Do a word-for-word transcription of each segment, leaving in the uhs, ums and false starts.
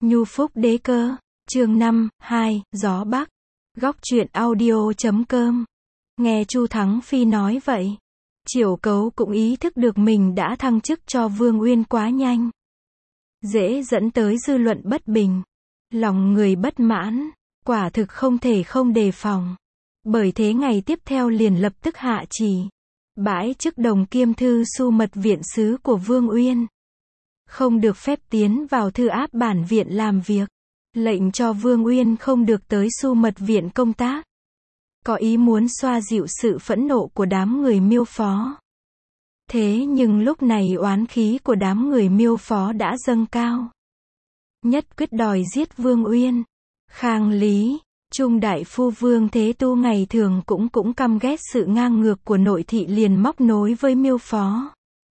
Nhu Phúc Đế Cơ, chương năm, hai, Gió Bắc. Góc truyện audio chấm com. Nghe Chu Thắng Phi nói vậy, Triệu Cấu cũng ý thức được mình đã thăng chức cho Vương Uyên quá nhanh, dễ dẫn tới dư luận bất bình, lòng người bất mãn, quả thực không thể không đề phòng. Bởi thế ngày tiếp theo liền lập tức hạ chỉ bãi chức đồng kiêm thư su mật viện sứ của Vương Uyên, không được phép tiến vào thư áp bản viện làm việc, lệnh cho Vương Uyên không được tới su mật viện công tác, có ý muốn xoa dịu sự phẫn nộ của đám người Miêu Phó. Thế nhưng lúc này oán khí của đám người Miêu Phó đã dâng cao, nhất quyết đòi giết Vương Uyên. Khang Lý, Trung đại phu Vương Thế Tu ngày thường cũng cũng căm ghét sự ngang ngược của nội thị, liền móc nối với Miêu Phó,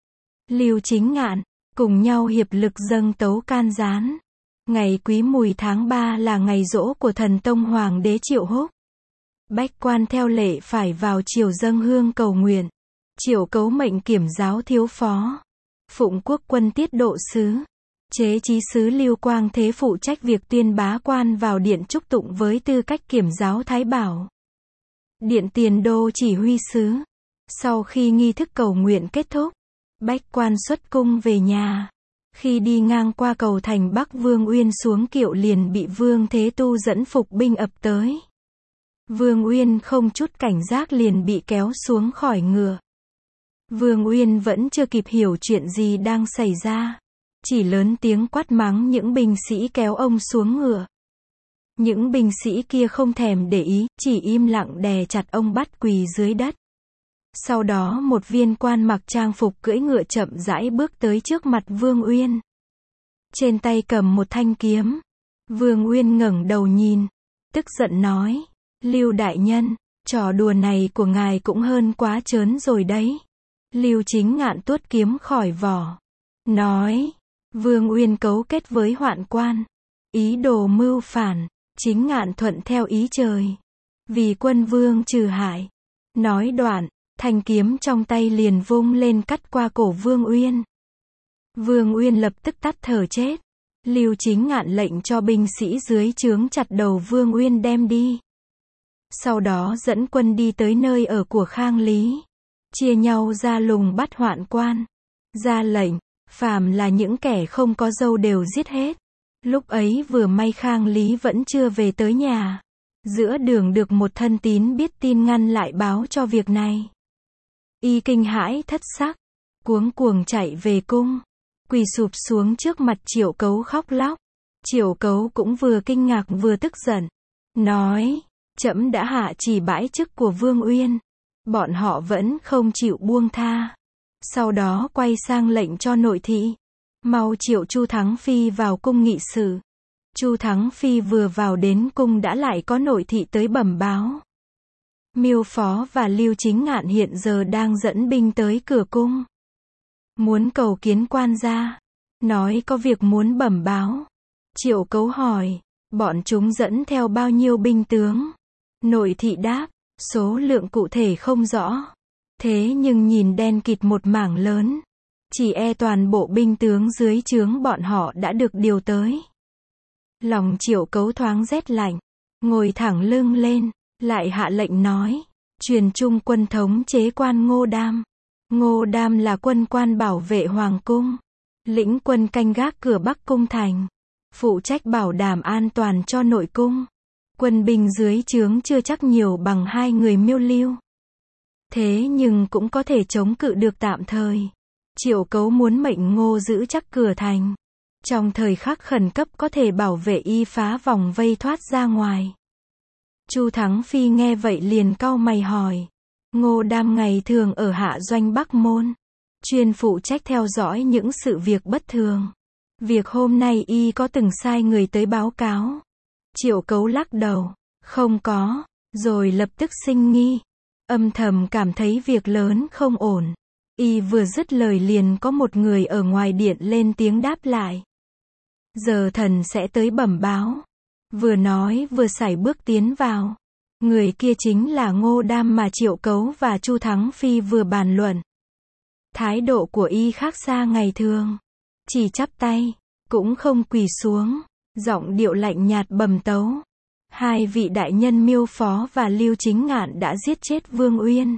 Lưu Chính Ngạn, cùng nhau hiệp lực dâng tấu can gián. Ngày Quý Mùi tháng ba là ngày giỗ của thần tông Hoàng đế Triệu Húc. Bách quan theo lệ phải vào triều dâng hương cầu nguyện. Triệu Cấu mệnh kiểm giáo thiếu phó, Phụng Quốc quân tiết độ sứ, chế chí sứ Lưu Quang Thế phụ trách việc tuyên bá quan vào điện chúc tụng với tư cách kiểm giáo thái bảo. Điện Tiền Đô chỉ huy sứ. Sau khi nghi thức cầu nguyện kết thúc, bách quan xuất cung về nhà. Khi đi ngang qua cầu thành Bắc, Vương Uyên xuống kiệu liền bị Vương Thế Tu dẫn phục binh ập tới. Vương Uyên không chút cảnh giác liền bị kéo xuống khỏi ngựa. Vương Uyên vẫn chưa kịp hiểu chuyện gì đang xảy ra, chỉ lớn tiếng quát mắng những binh sĩ kéo ông xuống ngựa. Những binh sĩ kia không thèm để ý, chỉ im lặng đè chặt ông bắt quỳ dưới đất. Sau đó một viên quan mặc trang phục cưỡi ngựa chậm rãi bước tới trước mặt Vương Uyên. Trên tay cầm một thanh kiếm. Vương Uyên ngẩng đầu nhìn, tức giận nói: Lưu đại nhân, trò đùa này của ngài cũng hơn quá trớn rồi đấy. Lưu Chính Ngạn tuốt kiếm khỏi vỏ, nói: Vương Uyên cấu kết với hoạn quan, ý đồ mưu phản, Chính Ngạn thuận theo ý trời, vì quân vương trừ hại. Nói đoạn, thanh kiếm trong tay liền vung lên cắt qua cổ Vương Uyên. Vương Uyên lập tức tắt thở chết. Lưu Chính Ngạn lệnh cho binh sĩ dưới trướng chặt đầu Vương Uyên đem đi. Sau đó dẫn quân đi tới nơi ở của Khang Lý, chia nhau ra lùng bắt hoạn quan, ra lệnh, phàm là những kẻ không có dâu đều giết hết. Lúc ấy vừa may Khang Lý vẫn chưa về tới nhà. Giữa đường được một thân tín biết tin ngăn lại báo cho việc này. Y kinh hãi thất sắc, cuống cuồng chạy về cung, quỳ sụp xuống trước mặt Triệu Cấu khóc lóc. Triệu Cấu cũng vừa kinh ngạc vừa tức giận, nói: Trẫm đã hạ chỉ bãi chức của Vương Uyên, bọn họ vẫn không chịu buông tha. Sau đó quay sang lệnh cho nội thị, mau triệu Chu Thắng Phi vào cung nghị sự. Chu Thắng Phi vừa vào đến cung đã lại có nội thị tới bẩm báo. Miêu Phó và Lưu Chính Ngạn hiện giờ đang dẫn binh tới cửa cung, muốn cầu kiến quan gia, nói có việc muốn bẩm báo. Triệu Cấu hỏi: bọn chúng dẫn theo bao nhiêu binh tướng? Nội thị đáp: số lượng cụ thể không rõ, thế nhưng nhìn đen kịt một mảng lớn, chỉ e toàn bộ binh tướng dưới trướng bọn họ đã được điều tới. Lòng Triệu Cấu thoáng rét lạnh, ngồi thẳng lưng lên, lại hạ lệnh nói: truyền trung quân thống chế quan Ngô Đam. Ngô Đam là quân quan bảo vệ hoàng cung, lĩnh quân canh gác cửa Bắc cung thành, phụ trách bảo đảm an toàn cho nội cung. Quân binh dưới trướng chưa chắc nhiều bằng hai người Miêu Lưu, thế nhưng cũng có thể chống cự được tạm thời. Triệu Cấu muốn mệnh Ngô giữ chắc cửa thành, trong thời khắc khẩn cấp có thể bảo vệ y phá vòng vây thoát ra ngoài. Chu Thắng Phi nghe vậy liền cau mày hỏi: Ngô Đam ngày thường ở hạ doanh Bắc Môn, chuyên phụ trách theo dõi những sự việc bất thường. Việc hôm nay y có từng sai người tới báo cáo? Triệu Cấu lắc đầu: không có, rồi lập tức sinh nghi, âm thầm cảm thấy việc lớn không ổn. Y vừa dứt lời liền có một người ở ngoài điện lên tiếng đáp lại: giờ thần sẽ tới bẩm báo. Vừa nói vừa sải bước tiến vào. Người kia chính là Ngô Đam mà Triệu Cấu và Chu Thắng Phi vừa bàn luận. Thái độ của y khác xa ngày thường, chỉ chắp tay, cũng không quỳ xuống. Giọng điệu lạnh nhạt bẩm tấu. Hai vị đại nhân Miêu Phó và Lưu Chính Ngạn đã giết chết Vương Uyên.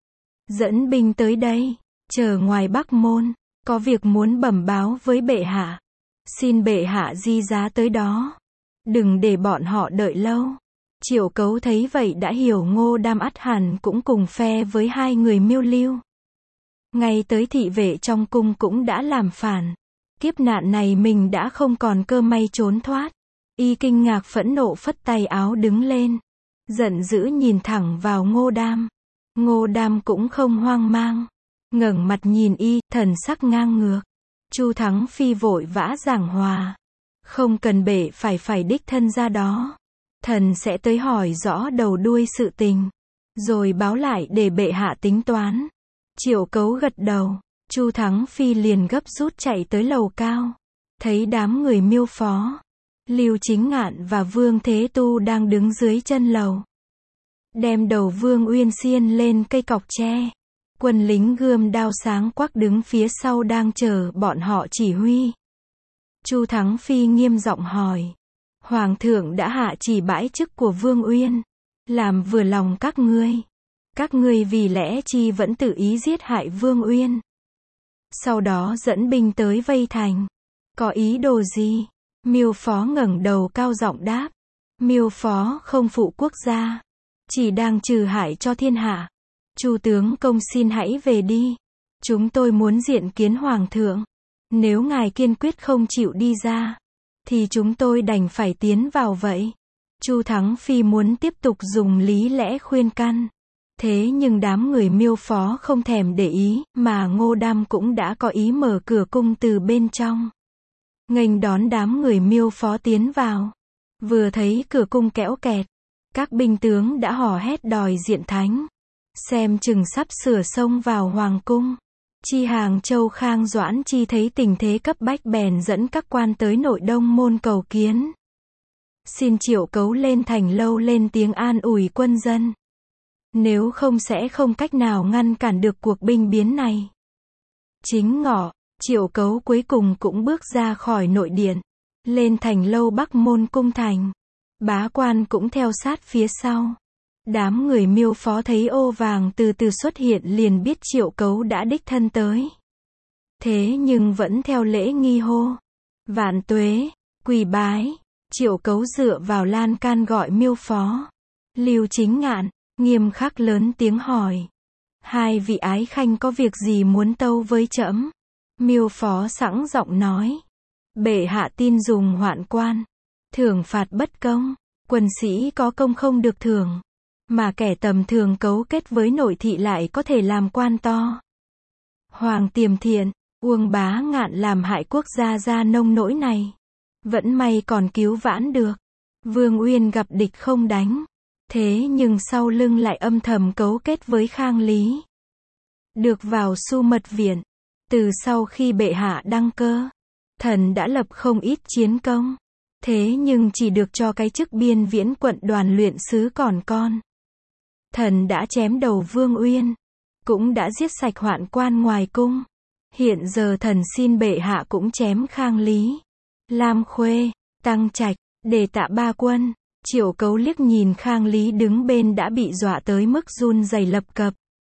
Dẫn binh tới đây, chờ ngoài Bắc Môn, có việc muốn bẩm báo với bệ hạ. Xin bệ hạ di giá tới đó. Đừng để bọn họ đợi lâu. Triệu Cấu thấy vậy đã hiểu Ngô Đam ắt hẳn cũng cùng phe với hai người Miêu Lưu. Ngay tới thị vệ trong cung cũng đã làm phản. Kiếp nạn này mình đã không còn cơ may trốn thoát. Y kinh ngạc phẫn nộ phất tay áo đứng lên. Giận dữ nhìn thẳng vào Ngô Đam. Ngô Đam cũng không hoang mang. Ngẩng mặt nhìn y, thần sắc ngang ngược. Chu Thắng Phi vội vã giảng hòa. Không cần bệ phải phải đích thân ra đó. Thần sẽ tới hỏi rõ đầu đuôi sự tình. Rồi báo lại để bệ hạ tính toán. Triệu Cấu gật đầu. Chu Thắng Phi liền gấp rút chạy tới lầu cao. Thấy đám người Miêu Phó, Lưu Chính Ngạn và Vương Thế Tu đang đứng dưới chân lầu. Đem đầu Vương Uyên xiên lên cây cọc tre. Quân lính gươm đao sáng quắc đứng phía sau đang chờ bọn họ chỉ huy. Chu Thắng Phi nghiêm giọng hỏi. Hoàng thượng đã hạ chỉ bãi chức của Vương Uyên. Làm vừa lòng các ngươi. Các ngươi vì lẽ chi vẫn tự ý giết hại Vương Uyên. Sau đó dẫn binh tới vây thành. Có ý đồ gì? Miêu Phó ngẩng đầu cao giọng đáp. Miêu Phó không phụ quốc gia. Chỉ đang trừ hại cho thiên hạ. Chu tướng công xin hãy về đi. Chúng tôi muốn diện kiến Hoàng thượng. Nếu ngài kiên quyết không chịu đi ra, thì chúng tôi đành phải tiến vào vậy. Chu Thắng Phi muốn tiếp tục dùng lý lẽ khuyên can. Thế nhưng đám người Miêu Phó không thèm để ý, mà Ngô Đam cũng đã có ý mở cửa cung từ bên trong. Nghênh đón đám người Miêu Phó tiến vào. Vừa thấy cửa cung kẽo kẹt, các binh tướng đã hò hét đòi diện thánh. Xem chừng sắp sửa xông vào hoàng cung. Chi Hàng Châu Khang Doãn Chi thấy tình thế cấp bách bèn dẫn các quan tới nội Đông Môn cầu kiến. Xin Triệu Cấu lên thành lâu lên tiếng an ủi quân dân. Nếu không sẽ không cách nào ngăn cản được cuộc binh biến này. Chính ngọ, Triệu Cấu cuối cùng cũng bước ra khỏi nội điện. Lên thành lâu Bắc Môn cung thành. Bá quan cũng theo sát phía sau. Đám người Miêu Phó thấy ô vàng từ từ xuất hiện liền biết Triệu Cấu đã đích thân tới. Thế nhưng vẫn theo lễ nghi hô. Vạn tuế, quỳ bái. Triệu Cấu dựa vào lan can gọi Miêu Phó. Lưu Chính Ngạn, nghiêm khắc lớn tiếng hỏi. Hai vị ái khanh có việc gì muốn tâu với trẫm? Miêu Phó sẵn giọng nói. Bệ hạ tin dùng hoạn quan. Thưởng phạt bất công. Quân sĩ có công không được thưởng. Mà kẻ tầm thường cấu kết với nội thị lại có thể làm quan to. Hoàng Tiềm Thiện, Uông Bá Ngạn làm hại quốc gia ra nông nỗi này. Vẫn may còn cứu vãn được. Vương Uyên gặp địch không đánh. Thế nhưng sau lưng lại âm thầm cấu kết với Khang Lý. Được vào Su Mật Viện. Từ sau khi bệ hạ đăng cơ, thần đã lập không ít chiến công. Thế nhưng chỉ được cho cái chức biên viễn quận đoàn luyện sứ còn con. Thần đã chém đầu Vương Uyên. Cũng đã giết sạch hoạn quan ngoài cung. Hiện giờ thần xin bệ hạ cũng chém Khang Lý, Lam Khuê, Tăng Trạch, để tạ ba quân. Triệu Cấu liếc nhìn Khang Lý đứng bên đã bị dọa tới mức run rẩy lập cập.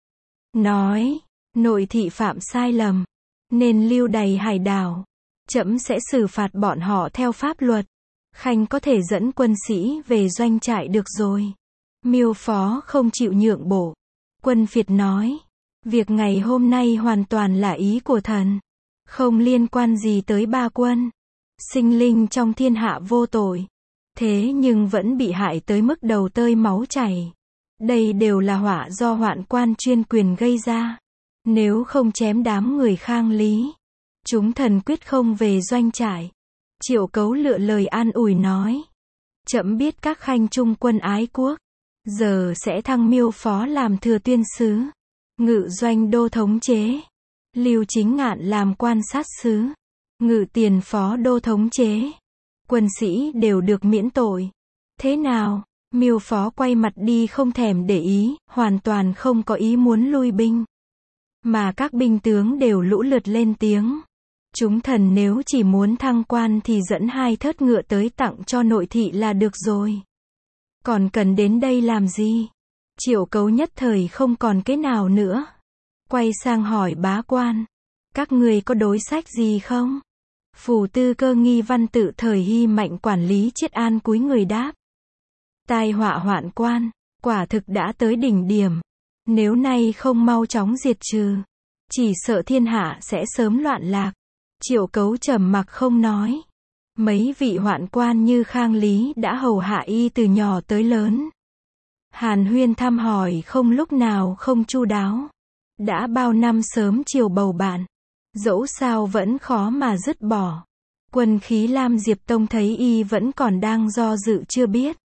Nói, nội thị phạm sai lầm, nên lưu đày hải đảo. Trẫm sẽ xử phạt bọn họ theo pháp luật. Khanh có thể dẫn quân sĩ về doanh trại được rồi. Miêu Phó không chịu nhượng bộ. Quân phiệt nói, việc ngày hôm nay hoàn toàn là ý của thần. Không liên quan gì tới ba quân. Sinh linh trong thiên hạ vô tội. Thế nhưng vẫn bị hại tới mức đầu tơi máu chảy. Đây đều là họa do hoạn quan chuyên quyền gây ra. Nếu không chém đám người Khang Lý, chúng thần quyết không về doanh trại. Triệu Cấu lựa lời an ủi nói. Trẫm biết các khanh trung quân ái quốc. Giờ sẽ thăng Miêu Phó làm thừa tuyên sứ. Ngự doanh đô thống chế. Lưu Chính Ngạn làm quan sát sứ. Ngự tiền phó đô thống chế. Quân sĩ đều được miễn tội. Thế nào? Miêu Phó quay mặt đi không thèm để ý, hoàn toàn không có ý muốn lui binh. Mà các binh tướng đều lũ lượt lên tiếng. Chúng thần nếu chỉ muốn thăng quan thì dẫn hai thớt ngựa tới tặng cho nội thị là được rồi. Còn cần đến đây làm gì? Triệu Cấu nhất thời không còn cái nào nữa. Quay sang hỏi bá quan. Các người có đối sách gì không? Phù tư cơ nghi văn tự thời Hy Mạnh quản lý Chiết An cúi người đáp. Tai họa hoạn quan, quả thực đã tới đỉnh điểm. Nếu nay không mau chóng diệt trừ, chỉ sợ thiên hạ sẽ sớm loạn lạc. Triệu Cấu trầm mặc không nói. Mấy vị hoạn quan như Khang Lý đã hầu hạ y từ nhỏ tới lớn. Hàn huyên thăm hỏi không lúc nào không chu đáo. Đã bao năm sớm chiều bầu bạn. Dẫu sao vẫn khó mà dứt bỏ. Quân khí Lam Diệp Tông thấy y vẫn còn đang do dự chưa biết.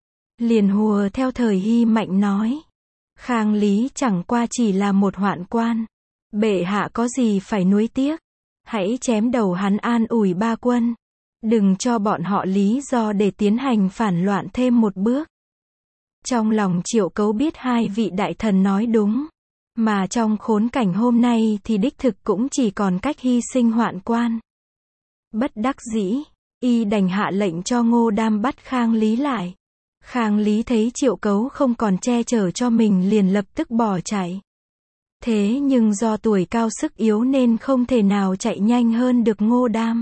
Liền hùa theo thời Hy Mạnh nói. Khang Lý chẳng qua chỉ là một hoạn quan. Bệ hạ có gì phải nuối tiếc. Hãy chém đầu hắn an ủi ba quân. Đừng cho bọn họ lý do để tiến hành phản loạn thêm một bước. Trong lòng Triệu Cấu biết hai vị đại thần nói đúng. Mà trong khốn cảnh hôm nay thì đích thực cũng chỉ còn cách hy sinh hoạn quan. Bất đắc dĩ, y đành hạ lệnh cho Ngô Đam bắt Khang Lý lại. Khang Lý thấy Triệu Cấu không còn che chở cho mình liền lập tức bỏ chạy. Thế nhưng do tuổi cao sức yếu nên không thể nào chạy nhanh hơn được Ngô Đam.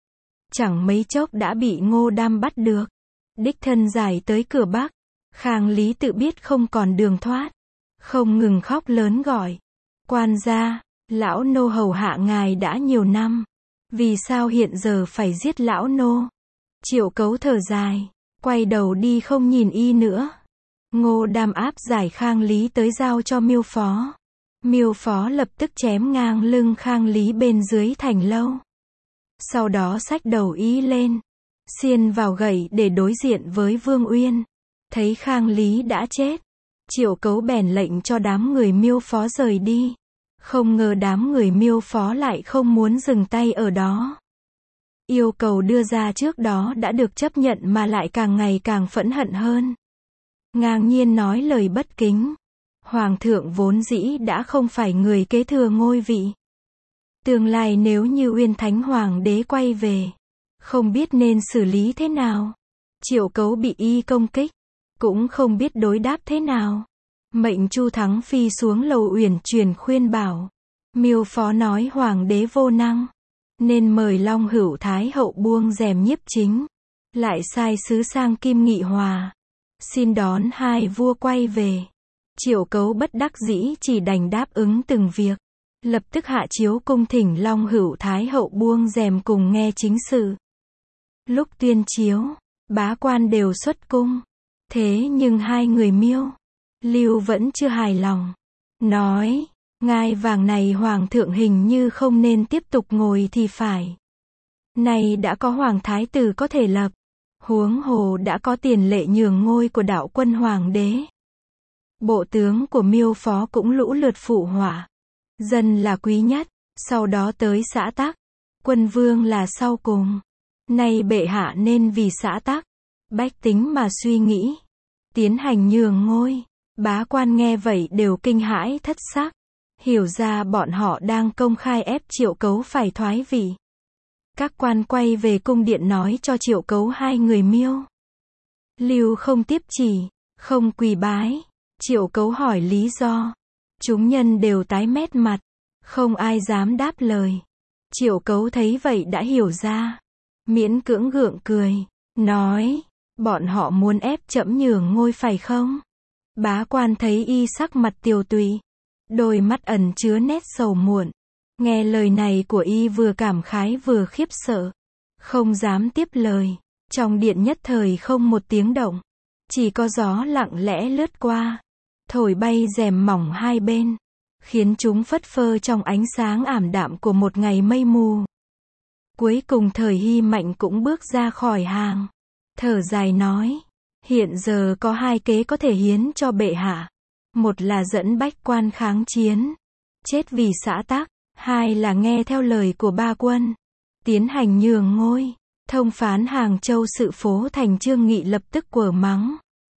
Chẳng mấy chốc đã bị Ngô Đam bắt được. Đích thân giải tới cửa Bắc. Khang Lý tự biết không còn đường thoát. Không ngừng khóc lớn gọi. Quan gia, lão nô hầu hạ ngài đã nhiều năm. Vì sao hiện giờ phải giết lão nô? Triệu Cấu thở dài. Quay đầu đi không nhìn y nữa. Ngô Đam áp giải Khang Lý tới giao cho Miêu Phó. Miêu Phó lập tức chém ngang lưng Khang Lý bên dưới thành lâu. Sau đó xách đầu y lên. Xiên vào gậy để đối diện với Vương Uyên. Thấy Khang Lý đã chết. Triệu Cấu bèn lệnh cho đám người Miêu Phó rời đi. Không ngờ đám người Miêu Phó lại không muốn dừng tay ở đó. Yêu cầu đưa ra trước đó đã được chấp nhận mà lại càng ngày càng phẫn hận hơn. Ngang nhiên nói lời bất kính. Hoàng thượng vốn dĩ đã không phải người kế thừa ngôi vị. Tương lai nếu như Uyên Thánh Hoàng đế quay về, không biết nên xử lý thế nào. Triệu Cấu bị y công kích, cũng không biết đối đáp thế nào. Mệnh Chu Thắng Phi xuống lầu uyển chuyển khuyên bảo. Miêu Phó nói Hoàng đế vô năng, nên mời Long Hữu Thái hậu buông rèm nhiếp chính. Lại sai sứ sang Kim Nghị Hòa, xin đón hai vua quay về. Triệu Cấu bất đắc dĩ chỉ đành đáp ứng từng việc. Lập tức hạ chiếu cung thỉnh Long Hữu Thái hậu buông rèm cùng nghe chính sự. Lúc tuyên chiếu, bá quan đều xuất cung. Thế nhưng hai người Miêu, Lưu vẫn chưa hài lòng. Nói, ngai vàng này Hoàng thượng hình như không nên tiếp tục ngồi thì phải. Này đã có Hoàng Thái tử có thể lập. Huống hồ đã có tiền lệ nhường ngôi của đạo quân Hoàng đế. Bộ tướng của Miêu Phó cũng lũ lượt phụ họa. Dân là quý nhất, sau đó tới xã tắc. Quân vương là sau cùng. Nay bệ hạ nên vì xã tắc, bách tính mà suy nghĩ. Tiến hành nhường ngôi. Bá quan nghe vậy đều kinh hãi thất sắc. Hiểu ra bọn họ đang công khai ép Triệu Cấu phải thoái vị. Các quan quay về cung điện nói cho Triệu Cấu hai người Miêu, Lưu không tiếp chỉ, không quỳ bái. Triệu Cấu hỏi lý do. Chúng nhân đều tái mét mặt. Không ai dám đáp lời. Triệu Cấu thấy vậy đã hiểu ra. Miễn cưỡng gượng cười. Nói, bọn họ muốn ép trẫm nhường ngôi phải không? Bá quan thấy y sắc mặt tiều tụy. Đôi mắt ẩn chứa nét sầu muộn. Nghe lời này của y vừa cảm khái vừa khiếp sợ. Không dám tiếp lời. Trong điện nhất thời không một tiếng động. Chỉ có gió lặng lẽ lướt qua. Thổi bay rèm mỏng hai bên. Khiến chúng phất phơ trong ánh sáng ảm đạm của một ngày mây mù. Cuối cùng thời Hy Mạnh cũng bước ra khỏi hàng. Thở dài nói. Hiện giờ có hai kế có thể hiến cho bệ hạ. Một là dẫn bách quan kháng chiến. Chết vì xã tắc. Hai là nghe theo lời của ba quân. Tiến hành nhường ngôi. Thông phán Hàng Châu sự phố thành Trương Nghị lập tức quở mắng.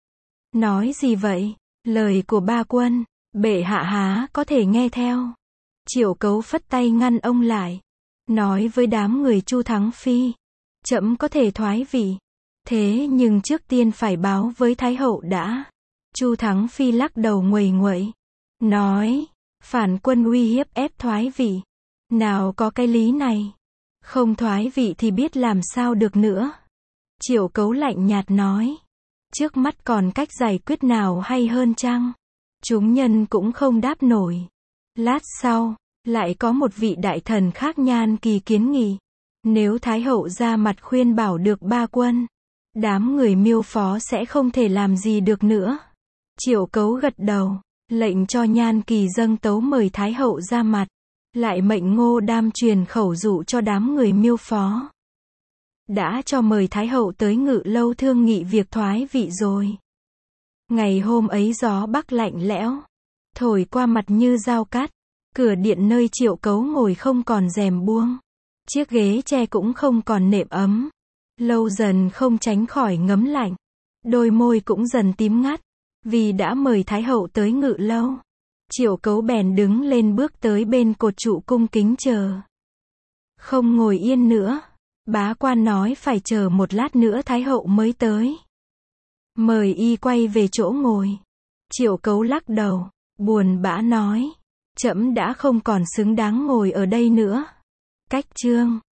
Nói gì vậy? Lời của ba quân, bệ hạ há có thể nghe theo. Triệu Cấu phất tay ngăn ông lại. nói với đám người Chu Thắng Phi, trẫm có thể thoái vị, thế nhưng trước tiên phải báo với Thái hậu đã. Chu Thắng Phi lắc đầu nguầy nguậy, nói, phản quân uy hiếp ép thoái vị, nào có cái lý này, không thoái vị thì biết làm sao được nữa. Triệu Cấu lạnh nhạt nói, trước mắt còn cách giải quyết nào hay hơn chăng? Chúng nhân cũng không đáp nổi. Lát sau, lại có một vị đại thần khác Nhan Kỳ kiến nghị, nếu Thái hậu ra mặt khuyên bảo được ba quân, đám người Miêu Phó sẽ không thể làm gì được nữa. Triệu Cấu gật đầu, lệnh cho Nhan Kỳ dâng tấu mời Thái hậu ra mặt, lại mệnh Ngô Đam truyền khẩu dụ cho đám người Miêu Phó. Đã cho mời Thái hậu tới Ngự Lâu thương nghị việc thoái vị rồi. Ngày hôm ấy gió bắc lạnh lẽo, thổi qua mặt như dao cắt, cửa điện nơi Triệu Cấu ngồi không còn rèm buông, chiếc ghế tre cũng không còn nệm ấm, lâu dần không tránh khỏi ngấm lạnh, đôi môi cũng dần tím ngắt, vì đã mời Thái hậu tới Ngự Lâu. Triệu Cấu bèn đứng lên bước tới bên cột trụ cung kính chờ. Không ngồi yên nữa, bá quan nói phải chờ một lát nữa Thái hậu mới tới. Mời y quay về chỗ ngồi. Triệu Cấu lắc đầu, buồn bã nói, trẫm đã không còn xứng đáng ngồi ở đây nữa. Cách chương